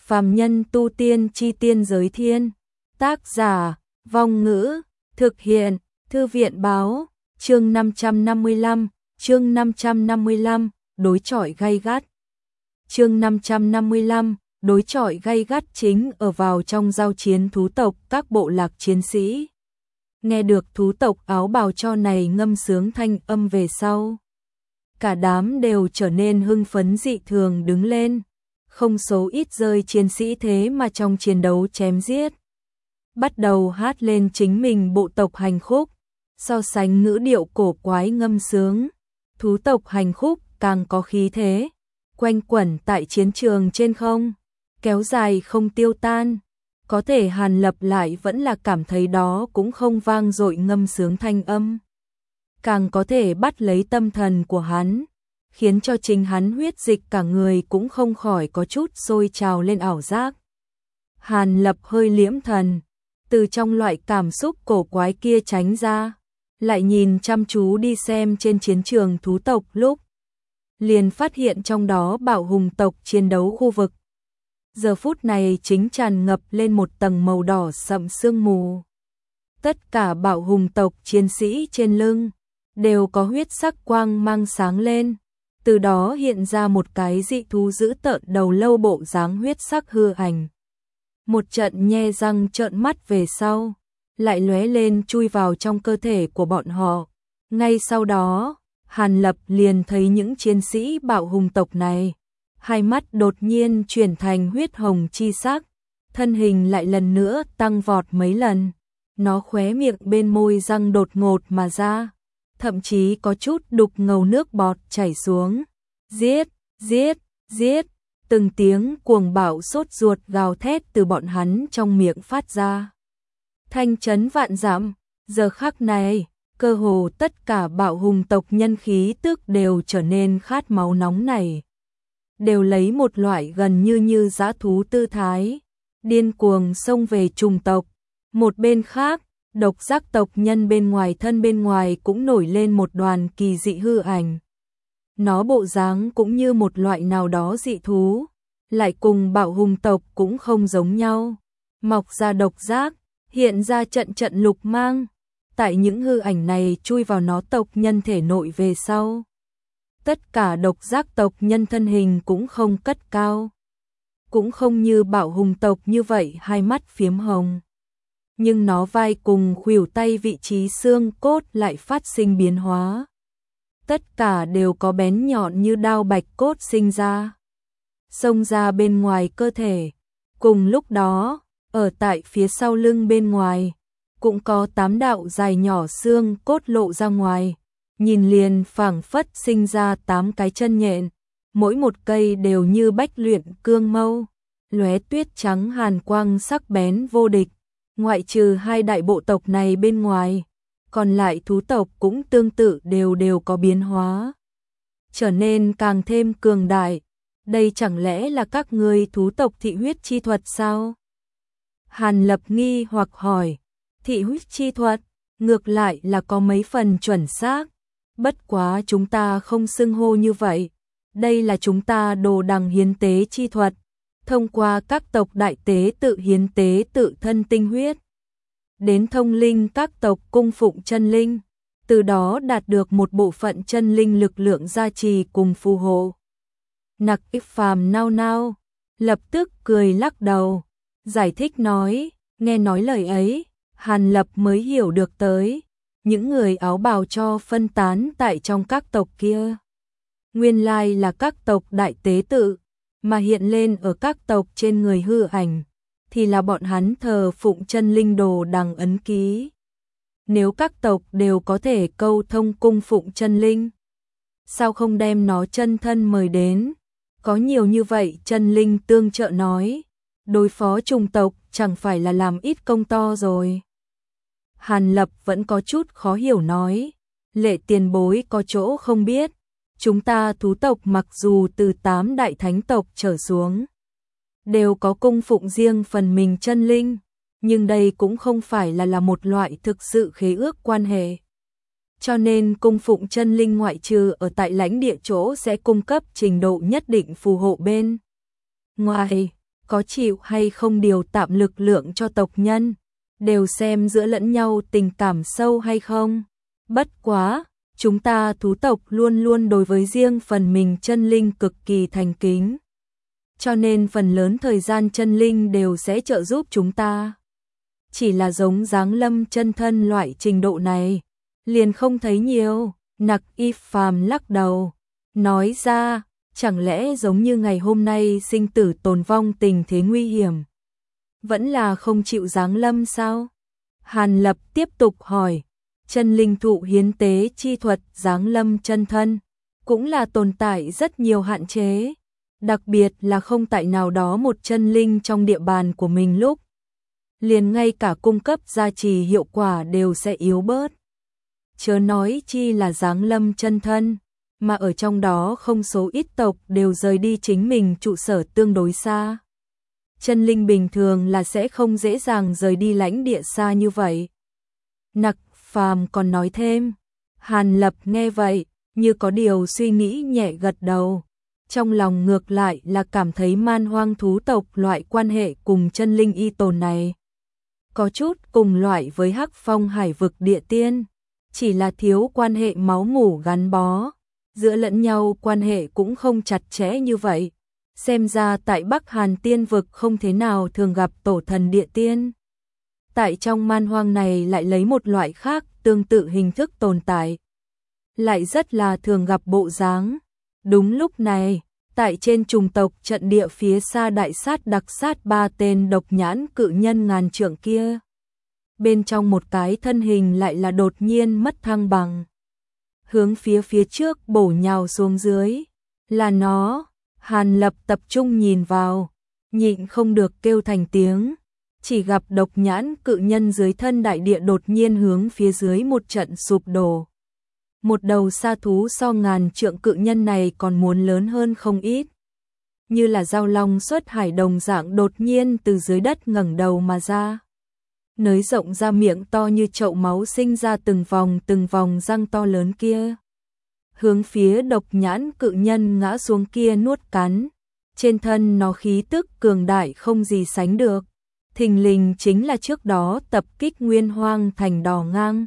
Phàm nhân tu tiên chi tiên giới thiên. Tác giả, Vong Ngữ, thực hiện, Thư viện báo, chương 555, đối chọi gay gắt. Chương 555, đối chọi gay gắt chính ở vào trong giao chiến thú tộc các bộ lạc chiến sĩ. Nghe được thú tộc áo bào cho này ngâm sướng thanh âm về sau, cả đám đều trở nên hưng phấn dị thường đứng lên, không số ít rơi chiến sĩ thế mà trong chiến đấu chém giết, bắt đầu hát lên chính mình bộ tộc hành khúc, so sánh ngữ điệu cổ quái ngâm sướng, thú tộc hành khúc càng có khí thế, quanh quẩn tại chiến trường trên không, kéo dài không tiêu tan. Có thể Hàn Lập lại vẫn là cảm thấy đó cũng không vang dội ngâm sướng thanh âm. Càng có thể bắt lấy tâm thần của hắn, khiến cho chính hắn huyết dịch cả người cũng không khỏi có chút sôi trào lên ảo giác. Hàn Lập hơi liễm thần, từ trong loại cảm xúc cổ quái kia tránh ra, lại nhìn chăm chú đi xem trên chiến trường thú tộc lúc. Liền phát hiện trong đó bạo hùng tộc chiến đấu khu vực. Giờ phút này chính tràn ngập lên một tầng màu đỏ sậm sương mù. Tất cả bạo hùng tộc chiến sĩ trên lưng đều có huyết sắc quang mang sáng lên, từ đó hiện ra một cái dị thú dữ tợn đầu lâu bộ dáng huyết sắc hư ảnh. Một trận nhe răng trợn mắt về sau, lại lóe lên chui vào trong cơ thể của bọn họ. Ngay sau đó, Hàn Lập liền thấy những chiến sĩ bạo hùng tộc này, hai mắt đột nhiên chuyển thành huyết hồng chi sắc, thân hình lại lần nữa tăng vọt mấy lần, nó khóe miệng bên môi răng đột ngột mà ra, thậm chí có chút đục ngầu nước bọt chảy xuống. Giết, giết, giết, từng tiếng cuồng bạo sốt ruột gào thét từ bọn hắn trong miệng phát ra. Thanh chấn vạn dặm, giờ khắc này, cơ hồ tất cả bạo hùng tộc nhân khí tức đều trở nên khát máu nóng nảy, đều lấy một loại gần như dã thú tư thái, điên cuồng xông về trùng tộc. Một bên khác, độc giác tộc nhân bên ngoài cũng nổi lên một đoàn kỳ dị hư ảnh. Nó bộ dáng cũng như một loại nào đó dị thú, lại cùng bạo hùng tộc cũng không giống nhau. Mọc ra độc giác, hiện ra trận lục mang, tại những hư ảnh này chui vào nó tộc nhân thể nội về sau. Tất cả độc giác tộc nhân thân hình cũng không cất cao, cũng không như bạo hùng tộc như vậy hai mắt phiếm hồng. Nhưng nó vai cùng khuỷu tay vị trí xương cốt lại phát sinh biến hóa. Tất cả đều có bén nhọn như đao bạch cốt sinh ra, xông ra bên ngoài cơ thể. Cùng lúc đó, ở tại phía sau lưng bên ngoài, cũng có 8 đạo dài nhỏ xương cốt lộ ra ngoài. Nhìn liền phảng phất sinh ra 8 cái chân nhện, mỗi một cây đều như bách luyện cương mâu, lóe tuyết trắng hàn quang sắc bén vô địch. Ngoại trừ hai đại bộ tộc này bên ngoài, còn lại thú tộc cũng tương tự đều có biến hóa, trở nên càng thêm cường đại. Đây chẳng lẽ là các ngươi thú tộc thị huyết chi thuật sao? Hàn Lập nghi hoặc hỏi. Thị huyết chi thuật, ngược lại là có mấy phần chuẩn xác. Bất quá chúng ta không xưng hô như vậy, đây là chúng ta đồ đằng hiến tế chi thuật, thông qua các tộc đại tế tự hiến tế tự thân tinh huyết, đến thông linh các tộc cung phụng chân linh, từ đó đạt được một bộ phận chân linh lực lượng gia trì cùng phù hộ. Nặc Ích Phàm nao nao, lập tức cười lắc đầu, giải thích nói, nghe nói lời ấy, Hàn Lập mới hiểu được tới. Những người áo bào cho phân tán tại trong các tộc kia, nguyên lai là các tộc đại tế tự, mà hiện lên ở các tộc trên người hư ảnh, thì là bọn hắn thờ phụng chân linh đồ đằng ấn ký. Nếu các tộc đều có thể câu thông cung phụng chân linh, sao không đem nó chân thân mời đến? Có nhiều như vậy chân linh tương trợ nói, đối phó trùng tộc chẳng phải là làm ít công to rồi. Hàn Lập vẫn có chút khó hiểu nói, Lệ tiền bối có chỗ không biết, chúng ta thú tộc mặc dù từ 8 đại thánh tộc trở xuống, đều có cung phụng riêng phần mình chân linh, nhưng đây cũng không phải là một loại thực sự khế ước quan hệ. Cho nên cung phụng chân linh ngoại trừ ở tại lãnh địa chỗ sẽ cung cấp trình độ nhất định phù hộ bên ngoài, có chịu hay không điều tạm lực lượng cho tộc nhân, đều xem giữa lẫn nhau tình cảm sâu hay không. Bất quá, chúng ta thú tộc luôn luôn đối với riêng phần mình chân linh cực kỳ thành kính. Cho nên phần lớn thời gian chân linh đều sẽ trợ giúp chúng ta. Chỉ là giống giáng lâm chân thân loại trình độ này, liền không thấy nhiều. Nặc Y Phàm lắc đầu, nói ra, chẳng lẽ giống như ngày hôm nay sinh tử tồn vong tình thế nguy hiểm, vẫn là không chịu giáng lâm sao? Hàn Lập tiếp tục hỏi, chân linh thụ hiến tế chi thuật giáng lâm chân thân, cũng là tồn tại rất nhiều hạn chế, đặc biệt là không tại nào đó một chân linh trong địa bàn của mình lúc, liền ngay cả cung cấp gia trì hiệu quả đều sẽ yếu bớt. Chớ nói chi là giáng lâm chân thân, mà ở trong đó không số ít tộc đều rời đi chính mình trụ sở tương đối xa. Chân linh bình thường là sẽ không dễ dàng rời đi lãnh địa xa như vậy. Nặc Phàm còn nói thêm, Hàn Lập nghe vậy, như có điều suy nghĩ nhẹ gật đầu. Trong lòng ngược lại là cảm thấy man hoang thú tộc loại quan hệ cùng chân linh y tồn này có chút cùng loại với Hắc Phong hải vực địa tiên, chỉ là thiếu quan hệ máu mủ gắn bó, giữa lẫn nhau quan hệ cũng không chặt chẽ như vậy. Xem ra tại Bắc Hàn tiên vực không thế nào thường gặp tổ thần địa tiên. Tại trong man hoang này lại lấy một loại khác tương tự hình thức tồn tại, lại rất là thường gặp bộ dáng. Đúng lúc này, tại trên trùng tộc trận địa phía xa đại sát đặc sát 3 tên độc nhãn cự nhân ngàn trượng kia. Bên trong một cái thân hình lại là đột nhiên mất thăng bằng, hướng phía trước bổ nhào xuống dưới. Là nó. Hàn Lập tập trung nhìn vào, nhịn không được kêu thành tiếng, chỉ gặp độc nhãn cự nhân dưới thân đại địa đột nhiên hướng phía dưới một trận sụp đổ. Một đầu sa thú so ngàn trượng cự nhân này còn muốn lớn hơn không ít, như là dao long xuất hải đồng dạng đột nhiên từ dưới đất ngẩng đầu mà ra, nới rộng ra miệng to như chậu máu sinh ra từng vòng răng to lớn kia, hướng phía độc nhãn cự nhân ngã xuống kia nuốt cắn. Trên thân nó khí tức cường đại không gì sánh được, thình lình chính là trước đó tập kích Nguyên Hoang thành Đỏ Ngang.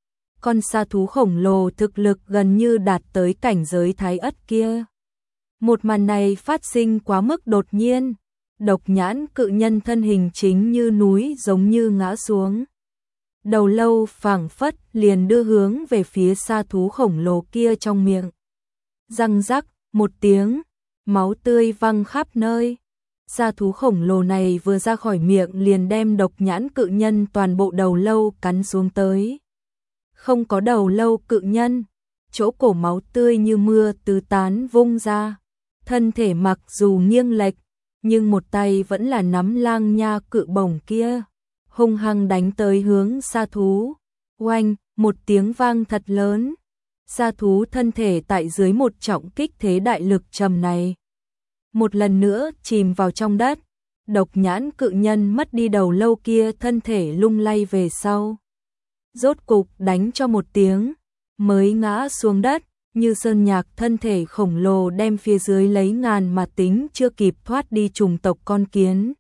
Con sa thú khổng lồ thực lực gần như đạt tới cảnh giới thái ất kia. Một màn này phát sinh quá mức đột nhiên, độc nhãn cự nhân thân hình chính như núi giống như ngã xuống. Đầu lâu phảng phất liền đưa hướng về phía sa thú khổng lồ kia trong miệng. Răng rắc, một tiếng, máu tươi văng khắp nơi. Sa thú khổng lồ này vừa ra khỏi miệng liền đem độc nhãn cự nhân toàn bộ đầu lâu cắn xuống tới. Không có đầu lâu cự nhân, chỗ cổ máu tươi như mưa tứ tán vung ra. Thân thể mặc dù nghiêng lệch, nhưng một tay vẫn là nắm lang nha cự bổng kia, hung hăng đánh tới hướng sa thú. Oanh, một tiếng vang thật lớn. Sa thú thân thể tại dưới một trọng kích thế đại lực trầm này, một lần nữa chìm vào trong đất. Độc nhãn cự nhân mất đi đầu lâu kia thân thể lung lay về sau, rốt cục đánh cho một tiếng, mới ngã xuống đất, như sơn nhạc thân thể khổng lồ đem phía dưới lấy ngàn mà tính chưa kịp thoát đi trùng tộc con kiến.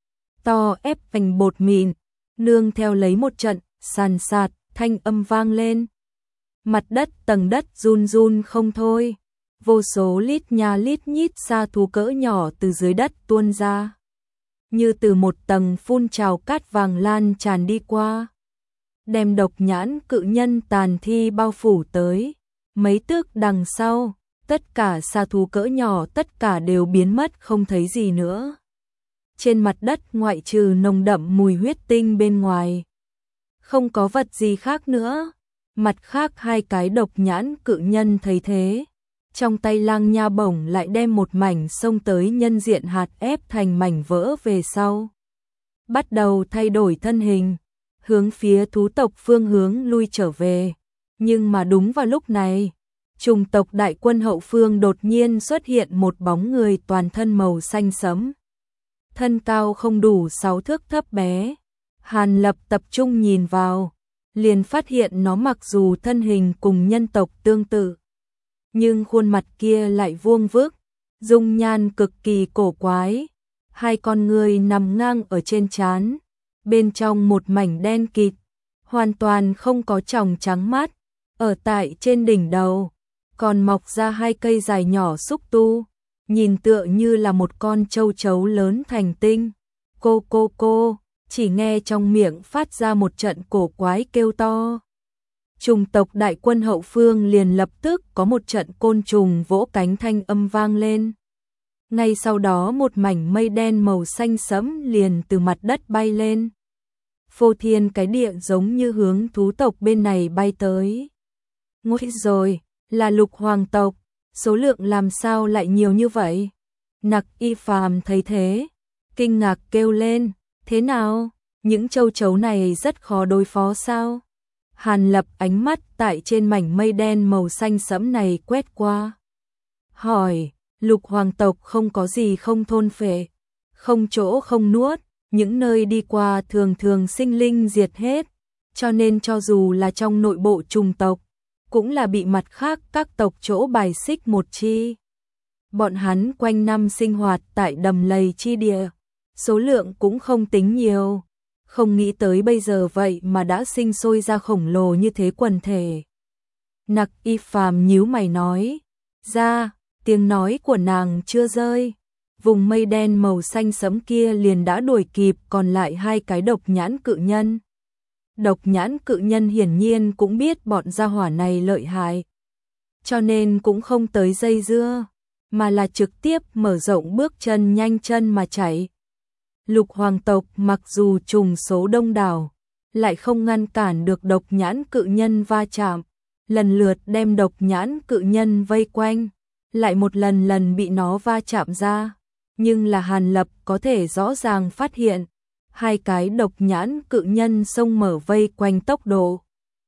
To ép thành bột mịn, nương theo lấy một trận, sàn sạt, thanh âm vang lên. Mặt đất tầng đất run run không thôi, vô số lít nha lít nhít sa thú cỡ nhỏ từ dưới đất tuôn ra, như từ một tầng phun trào cát vàng lan tràn đi qua, đem độc nhãn cự nhân tàn thi bao phủ tới. Mấy tước đằng sau, tất cả sa thú cỡ nhỏ tất cả đều biến mất không thấy gì nữa. Trên mặt đất ngoại trừ nồng đậm mùi huyết tinh bên ngoài, không có vật gì khác nữa. Mặt khác hai cái độc nhãn cự nhân thấy thế, trong tay lang nha bổng lại đem một mảnh xông tới nhân diện hạt ép thành mảnh vỡ về sau. Bắt đầu thay đổi thân hình, hướng phía thú tộc phương hướng lui trở về. Nhưng mà đúng vào lúc này, trùng tộc đại quân hậu phương đột nhiên xuất hiện một bóng người toàn thân màu xanh sẫm. Thân cao không đủ 6 thước thấp bé. Hàn Lập tập trung nhìn vào, liền phát hiện nó mặc dù thân hình cùng nhân tộc tương tự, nhưng khuôn mặt kia lại vuông vức, dung nhan cực kỳ cổ quái. hai con người nằm ngang ở trên trán, bên trong một mảnh đen kịt, hoàn toàn không có tròng trắng mắt, ở tại trên đỉnh đầu, còn mọc ra hai cây dài nhỏ xúc tu, nhìn tựa như là một con châu chấu lớn thành tinh. Cô, chỉ nghe trong miệng phát ra một trận cổ quái kêu to. Trùng tộc đại quân hậu phương liền lập tức có một trận côn trùng vỗ cánh thanh âm vang lên. Ngay sau đó một mảnh mây đen màu xanh sẫm liền từ mặt đất bay lên. Phô thiên cái địa giống như hướng thú tộc bên này bay tới. Ngôi rồi, là Lục Hoàng tộc, số lượng làm sao lại nhiều như vậy? Nặc Y Phàm thấy thế, kinh ngạc kêu lên, thế nào, những châu chấu này rất khó đối phó sao? Hàn Lập ánh mắt tại trên mảnh mây đen màu xanh sẫm này quét qua. Hỏi, Lục Hoàng tộc không có gì không thôn phệ, không chỗ không nuốt, những nơi đi qua thường thường sinh linh diệt hết, cho nên cho dù là trong nội bộ trùng tộc, cũng là bị mặt khác các tộc chỗ bài xích một chi. Bọn hắn quanh năm sinh hoạt tại đầm lầy chi địa, số lượng cũng không tính nhiều, không nghĩ tới bây giờ vậy mà đã sinh sôi ra khổng lồ như thế quần thể. Nặc Y Phàm nhíu mày nói, ra, tiếng nói của nàng chưa rơi. Vùng mây đen màu xanh sẫm kia liền đã đuổi kịp còn lại hai cái độc nhãn cự nhân. Độc nhãn cự nhân hiển nhiên cũng biết bọn gia hỏa này lợi hại, cho nên cũng không tới dây dưa, mà là trực tiếp mở rộng bước chân nhanh chân mà chạy. Lục Hoàng tộc mặc dù trùng số đông đảo, lại không ngăn cản được độc nhãn cự nhân va chạm, lần lượt đem độc nhãn cự nhân vây quanh, lại một lần lần bị nó va chạm ra. Nhưng là Hàn Lập có thể rõ ràng phát hiện, hai cái độc nhãn cự nhân xông mở vây quanh tốc độ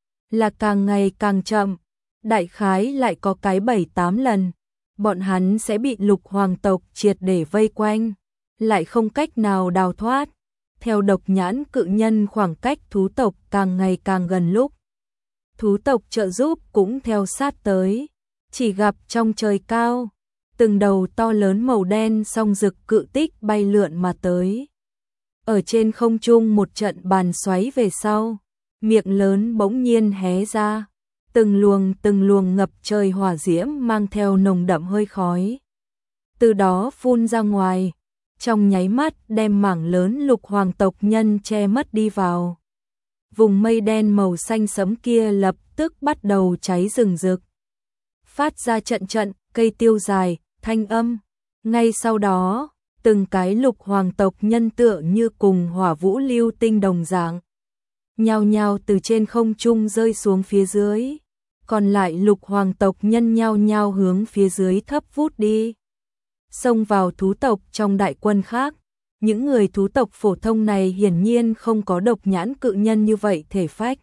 là càng ngày càng chậm, đại khái lại có cái 7-8 lần, bọn hắn sẽ bị Lục Hoàng tộc triệt để vây quanh, lại không cách nào đào thoát. Theo độc nhãn cự nhân khoảng cách thú tộc càng ngày càng gần lúc, thú tộc trợ giúp cũng theo sát tới, chỉ gặp trong trời cao, từng đầu to lớn màu đen song rực cự tích bay lượn mà tới. Ở trên không trung một trận bàn xoáy về sau, miệng lớn bỗng nhiên hé ra, từng luồng ngập trời hỏa diễm mang theo nồng đậm hơi khói. Từ đó phun ra ngoài, trong nháy mắt đem mảng lớn Lục Hoàng tộc nhân che mất đi vào. Vùng mây đen màu xanh sẫm kia lập tức bắt đầu cháy rừng rực, phát ra trận cây tiêu dài, thanh âm. Ngay sau đó, từng cái Lục Hoàng tộc nhân tựa như cùng hỏa vũ lưu tinh đồng dạng, nhao nhao từ trên không trung rơi xuống phía dưới, còn lại Lục Hoàng tộc nhân nhao nhao hướng phía dưới thấp vút đi, xông vào thú tộc trong đại quân khác. Những người thú tộc phổ thông này hiển nhiên không có độc nhãn cự nhân như vậy thể phách,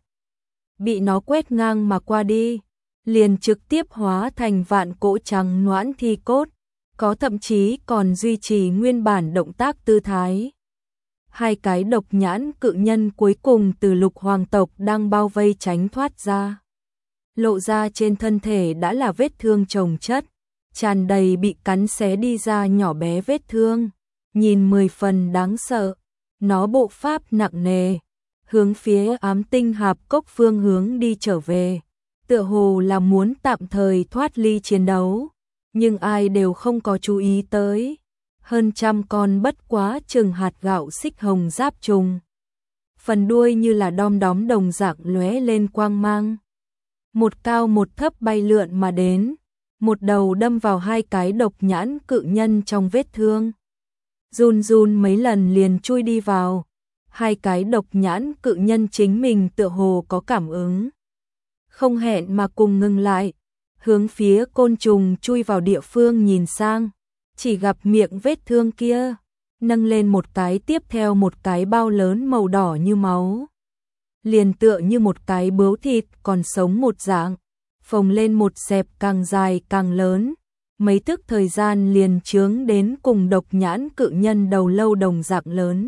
bị nó quét ngang mà qua đi, liền trực tiếp hóa thành vạn cỗ trắng noãn thi cốt, có thậm chí còn duy trì nguyên bản động tác tư thái. Hai cái độc nhãn cự nhân cuối cùng từ Lục Hoàng tộc đang bao vây tránh thoát ra. Lộ ra trên thân thể đã là vết thương chồng chất, tràn đầy bị cắn xé đi ra nhỏ bé vết thương, nhìn 10 phần đáng sợ. Nó bộ pháp nặng nề, hướng phía Ám Tinh Hạp Cốc phương hướng đi trở về, tựa hồ là muốn tạm thời thoát ly chiến đấu, nhưng ai đều không có chú ý tới. Hơn trăm con bất quá chừng hạt gạo xích hồng giáp trùng, phần đuôi như là đom đóm đồng dạng lóe lên quang mang, một cao một thấp bay lượn mà đến, một đầu đâm vào hai cái độc nhãn cự nhân trong vết thương, run run mấy lần liền chui đi vào. Hai cái độc nhãn cự nhân chính mình tựa hồ có cảm ứng, không hẹn mà cùng ngừng lại, hướng phía côn trùng chui vào địa phương nhìn sang, chỉ gặp miệng vết thương kia nâng lên một cái tiếp theo một cái bao lớn màu đỏ như máu, liền tựa như một cái bướu thịt còn sống một dạng, phồng lên một xẹp càng dài càng lớn, mấy tức thời gian liền chướng đến cùng độc nhãn cự nhân đầu lâu đồng dạng lớn.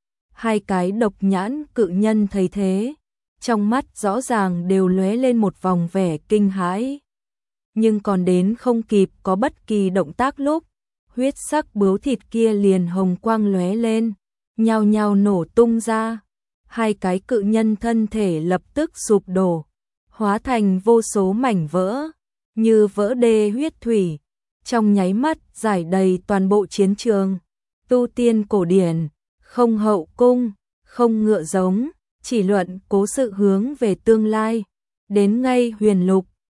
Hai cái độc nhãn cự nhân thấy thế, trong mắt rõ ràng đều lóe lên một vòng vẻ kinh hãi. Nhưng còn đến không kịp có bất kỳ động tác lúc, huyết sắc bướu thịt kia liền hồng quang lóe lên, nhao nhao nổ tung ra. Hai cái cự nhân thân thể lập tức sụp đổ, hóa thành vô số mảnh vỡ, như vỡ đê huyết thủy, trong nháy mắt rải đầy toàn bộ chiến trường. Tu tiên cổ điển, không hậu cung, không ngựa giống, chỉ luận cố sự hướng về tương lai. Đến ngay huyền lục,